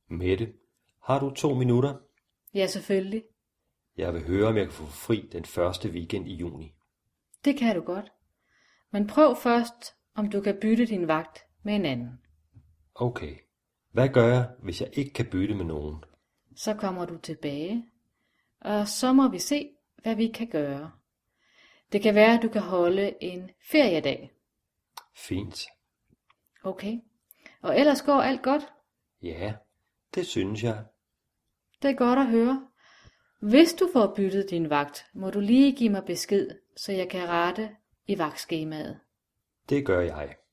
Mette, har du 2 minutter? Ja, selvfølgelig. Jeg vil høre, om jeg kan få fri den første weekend i juni. Det kan du godt. Men prøv først, om du kan bytte din vagt med en anden. Okay. Hvad gør jeg, hvis jeg ikke kan bytte med nogen? Så kommer du tilbage, og så må vi se, hvad vi kan gøre. Det kan være, at du kan holde en feriedag. Fint. Okay. Og ellers går alt godt? Ja, det synes jeg. Det er godt at høre. Hvis du får byttet din vagt, må du lige give mig besked, så jeg kan rette i vagtskemaet. Det gør jeg.